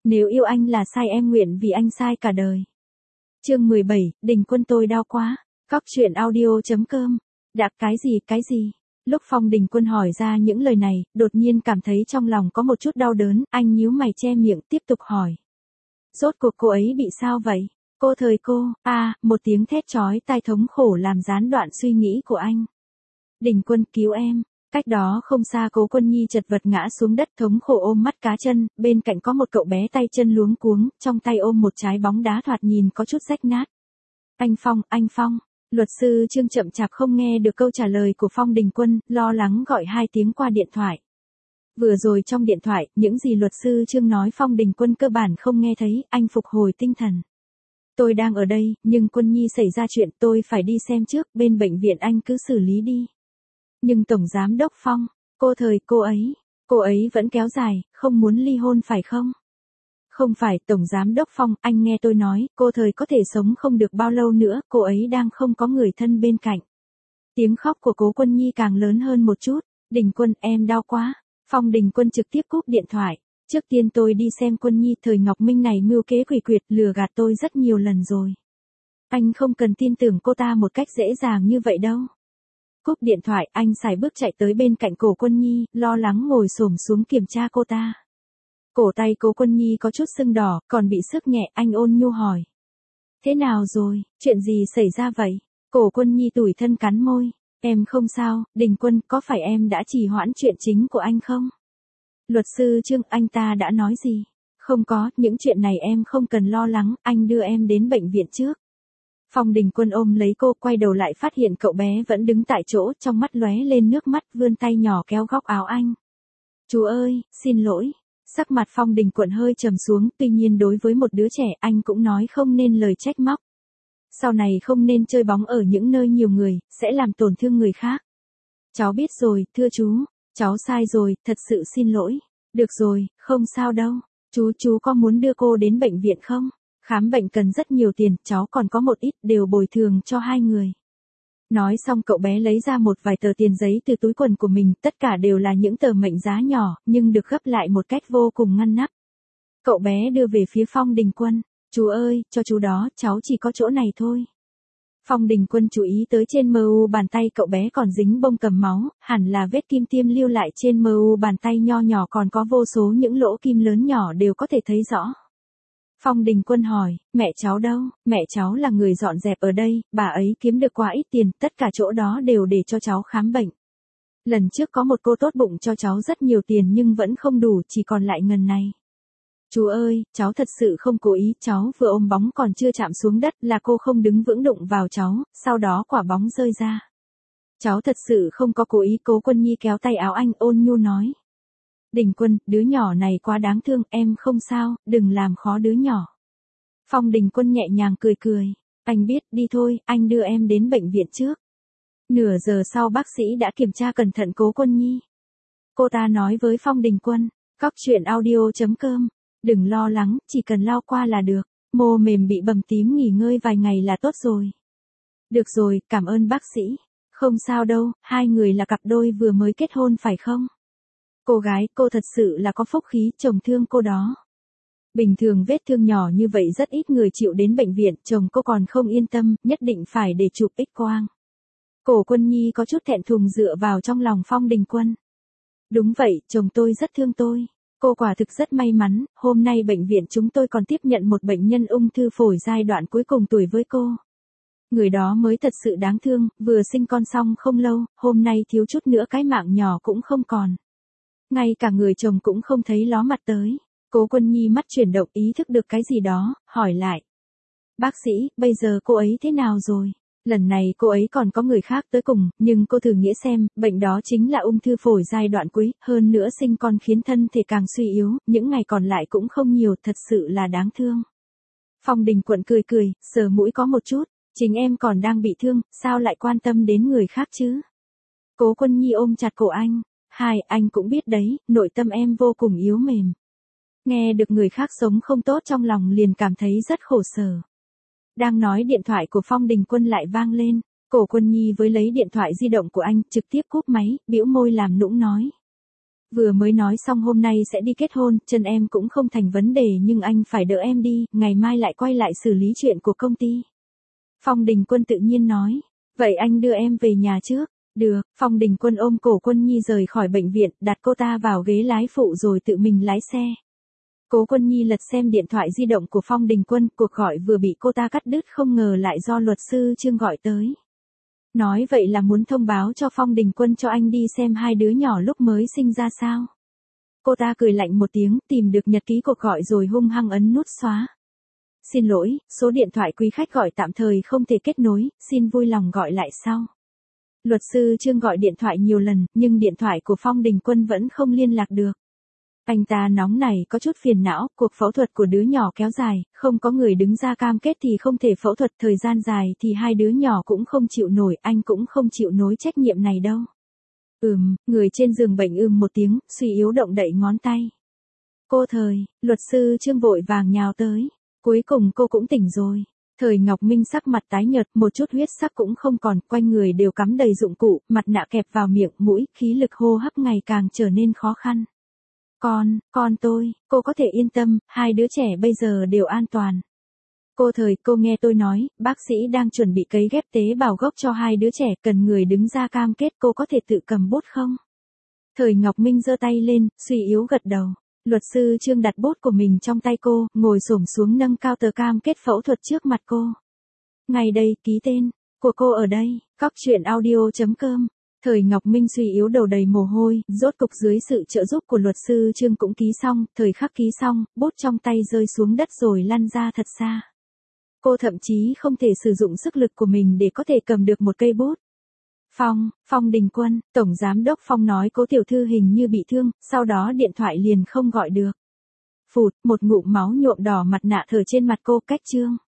Nếu yêu anh là sai em nguyện vì anh sai cả đời. Chương 17, Đình Quân tôi đau quá. Cóc truyện audio.com. Đã cái gì? Lúc Phong Đình Quân hỏi ra những lời này, đột nhiên cảm thấy trong lòng có một chút đau đớn, anh nhíu mày che miệng tiếp tục hỏi. Rốt cuộc cô ấy bị sao vậy? Một tiếng thét chói tai thống khổ làm gián đoạn suy nghĩ của anh. Đình Quân cứu em. Cách đó không xa Cố Quân Nhi chật vật ngã xuống đất thống khổ ôm mắt cá chân, bên cạnh có một cậu bé tay chân luống cuống, trong tay ôm một trái bóng đá thoạt nhìn có chút rách nát. Anh Phong. Luật sư Trương chậm chạp không nghe được câu trả lời của Phong Đình Quân, lo lắng gọi 2 tiếng qua điện thoại. Vừa rồi trong điện thoại, những gì luật sư Trương nói Phong Đình Quân cơ bản không nghe thấy, anh phục hồi tinh thần. Tôi đang ở đây, nhưng Quân Nhi xảy ra chuyện tôi phải đi xem trước, bên bệnh viện anh cứ xử lý đi. Nhưng Tổng Giám Đốc Phong, cô ấy vẫn kéo dài, không muốn ly hôn phải không? Không phải Tổng Giám Đốc Phong, anh nghe tôi nói, cô thời có thể sống không được bao lâu nữa, cô ấy đang không có người thân bên cạnh. Tiếng khóc của Cố Quân Nhi càng lớn hơn một chút, Đình Quân em đau quá. Phong Đình Quân trực tiếp cúp điện thoại. Trước tiên tôi đi xem Quân Nhi, thời Ngọc Minh này mưu kế quỷ quyệt lừa gạt tôi rất nhiều lần rồi. Anh không cần tin tưởng cô ta một cách dễ dàng như vậy đâu. Cúp điện thoại, anh sải bước chạy tới bên cạnh Cố Quân Nhi, lo lắng ngồi xổm xuống kiểm tra cô ta. Cổ tay Cố Quân Nhi có chút sưng đỏ, còn bị sức nhẹ, anh ôn nhu hỏi. Thế nào rồi, chuyện gì xảy ra vậy? Cố Quân Nhi tủi thân cắn môi. Em không sao, Đình Quân, có phải em đã trì hoãn chuyện chính của anh không? Luật sư Trương, anh ta đã nói gì? Không có, những chuyện này em không cần lo lắng, anh đưa em đến bệnh viện trước. Phong Đình Quân ôm lấy cô, quay đầu lại phát hiện cậu bé vẫn đứng tại chỗ, trong mắt lóe lên nước mắt, vươn tay nhỏ kéo góc áo anh. Chú ơi, xin lỗi. Sắc mặt Phong Đình Quân hơi trầm xuống, tuy nhiên đối với một đứa trẻ anh cũng nói không nên lời trách móc. Sau này không nên chơi bóng ở những nơi nhiều người, sẽ làm tổn thương người khác. Cháu biết rồi, thưa chú, cháu sai rồi, thật sự xin lỗi. Được rồi, không sao đâu. Chú có muốn đưa cô đến bệnh viện không? Khám bệnh cần rất nhiều tiền, cháu còn có một ít, đều bồi thường cho 2 người. Nói xong cậu bé lấy ra một vài tờ tiền giấy từ túi quần của mình, tất cả đều là những tờ mệnh giá nhỏ, nhưng được gấp lại một cách vô cùng ngăn nắp. Cậu bé đưa về phía Phong Đình Quân. Chú ơi, cho chú đó, cháu chỉ có chỗ này thôi. Phong Đình Quân chú ý tới trên mu bàn tay cậu bé còn dính bông cầm máu, hẳn là vết kim tiêm lưu lại trên mu bàn tay nho nhỏ, còn có vô số những lỗ kim lớn nhỏ đều có thể thấy rõ. Phong Đình Quân hỏi, mẹ cháu đâu? Mẹ cháu là người dọn dẹp ở đây, bà ấy kiếm được quá ít tiền, tất cả chỗ đó đều để cho cháu khám bệnh. Lần trước có một cô tốt bụng cho cháu rất nhiều tiền nhưng vẫn không đủ, chỉ còn lại ngần này. Chú ơi, cháu thật sự không cố ý, cháu vừa ôm bóng còn chưa chạm xuống đất là cô không đứng vững đụng vào cháu, sau đó quả bóng rơi ra. Cháu thật sự không có cố ý. Cố Quân Nhi kéo tay áo anh ôn nhu nói. Đình Quân, đứa nhỏ này quá đáng thương, em không sao, đừng làm khó đứa nhỏ. Phong Đình Quân nhẹ nhàng cười. Anh biết, đi thôi, anh đưa em đến bệnh viện trước. Nửa giờ sau bác sĩ đã kiểm tra cẩn thận Cố Quân Nhi. Cô ta nói với Phong Đình Quân, cóc truyện audio.com. Đừng lo lắng, chỉ cần lao qua là được, mô mềm bị bầm tím nghỉ ngơi vài ngày là tốt rồi. Được rồi, cảm ơn bác sĩ. Không sao đâu, 2 người là cặp đôi vừa mới kết hôn phải không? Cô gái, cô thật sự là có phúc khí, chồng thương cô đó. Bình thường vết thương nhỏ như vậy rất ít người chịu đến bệnh viện, chồng cô còn không yên tâm, nhất định phải để chụp X-quang. Cố Quân Nhi có chút thẹn thùng dựa vào trong lòng Phong Đình Quân. Đúng vậy, chồng tôi rất thương tôi. Cô quả thực rất may mắn, hôm nay bệnh viện chúng tôi còn tiếp nhận một bệnh nhân ung thư phổi giai đoạn cuối cùng tuổi với cô. Người đó mới thật sự đáng thương, vừa sinh con xong không lâu, hôm nay thiếu chút nữa cái mạng nhỏ cũng không còn. Ngay cả người chồng cũng không thấy ló mặt tới. Cố Quân Nhi mắt chuyển động, ý thức được cái gì đó, hỏi lại. Bác sĩ, bây giờ cô ấy thế nào rồi? Lần này cô ấy còn có người khác tới cùng, nhưng cô thử nghĩ xem, bệnh đó chính là ung thư phổi giai đoạn cuối, hơn nữa sinh con khiến thân thể càng suy yếu, những ngày còn lại cũng không nhiều, thật sự là đáng thương. Phong Đình Quân cười, sờ mũi có một chút, chính em còn đang bị thương, sao lại quan tâm đến người khác chứ? Cố Quân Nhi ôm chặt cổ anh. Anh cũng biết đấy, nội tâm em vô cùng yếu mềm. Nghe được người khác sống không tốt trong lòng liền cảm thấy rất khổ sở. Đang nói điện thoại của Phong Đình Quân lại vang lên, Cố Quân Nhi với lấy điện thoại di động của anh, trực tiếp cúp máy, bĩu môi làm nũng nói. Vừa mới nói xong hôm nay sẽ đi kết hôn, chân em cũng không thành vấn đề nhưng anh phải đỡ em đi, ngày mai lại quay lại xử lý chuyện của công ty. Phong Đình Quân tự nhiên nói, vậy anh đưa em về nhà trước. Được, Phong Đình Quân ôm cổ Quân Nhi rời khỏi bệnh viện, đặt cô ta vào ghế lái phụ rồi tự mình lái xe. Cố Quân Nhi lật xem điện thoại di động của Phong Đình Quân, cuộc gọi vừa bị cô ta cắt đứt không ngờ lại do luật sư Trương gọi tới. Nói vậy là muốn thông báo cho Phong Đình Quân cho anh đi xem hai đứa nhỏ lúc mới sinh ra sao. Cô ta cười lạnh một tiếng, tìm được nhật ký cuộc gọi rồi hung hăng ấn nút xóa. Xin lỗi, số điện thoại quý khách gọi tạm thời không thể kết nối, xin vui lòng gọi lại sau. Luật sư Trương gọi điện thoại nhiều lần, nhưng điện thoại của Phong Đình Quân vẫn không liên lạc được. Anh ta nóng này có chút phiền não, cuộc phẫu thuật của đứa nhỏ kéo dài, không có người đứng ra cam kết thì không thể phẫu thuật thời gian dài thì hai đứa nhỏ cũng không chịu nổi, anh cũng không chịu nối trách nhiệm này đâu. Người trên giường bệnh một tiếng, suy yếu động đậy ngón tay. Cô Thời, luật sư Trương vội vàng nhào tới. Cuối cùng cô cũng tỉnh rồi. Thời Ngọc Minh sắc mặt tái nhợt, một chút huyết sắc cũng không còn, quanh người đều cắm đầy dụng cụ, mặt nạ kẹp vào miệng, mũi, khí lực hô hấp ngày càng trở nên khó khăn. Con tôi, cô có thể yên tâm, hai đứa trẻ bây giờ đều an toàn. Cô Thời, cô nghe tôi nói, bác sĩ đang chuẩn bị cấy ghép tế bào gốc cho hai đứa trẻ, cần người đứng ra cam kết, cô có thể tự cầm bút không? Thời Ngọc Minh giơ tay lên, suy yếu gật đầu. Luật sư Trương đặt bút của mình trong tay cô, ngồi xổm xuống nâng cao tờ cam kết phẫu thuật trước mặt cô. Ngay đây, ký tên của cô ở đây. Coctruyện.audio.com. Thời Ngọc Minh suy yếu đầu đầy mồ hôi, rốt cục dưới sự trợ giúp của luật sư Trương cũng ký xong, thời khắc ký xong, bút trong tay rơi xuống đất rồi lăn ra thật xa. Cô thậm chí không thể sử dụng sức lực của mình để có thể cầm được một cây bút. Phong Đình Quân, Tổng Giám đốc Phong nói Cố tiểu thư hình như bị thương, sau đó điện thoại liền không gọi được. Phụt, một ngụm máu nhuộm đỏ mặt nạ thờ trên mặt cô, cách Trương.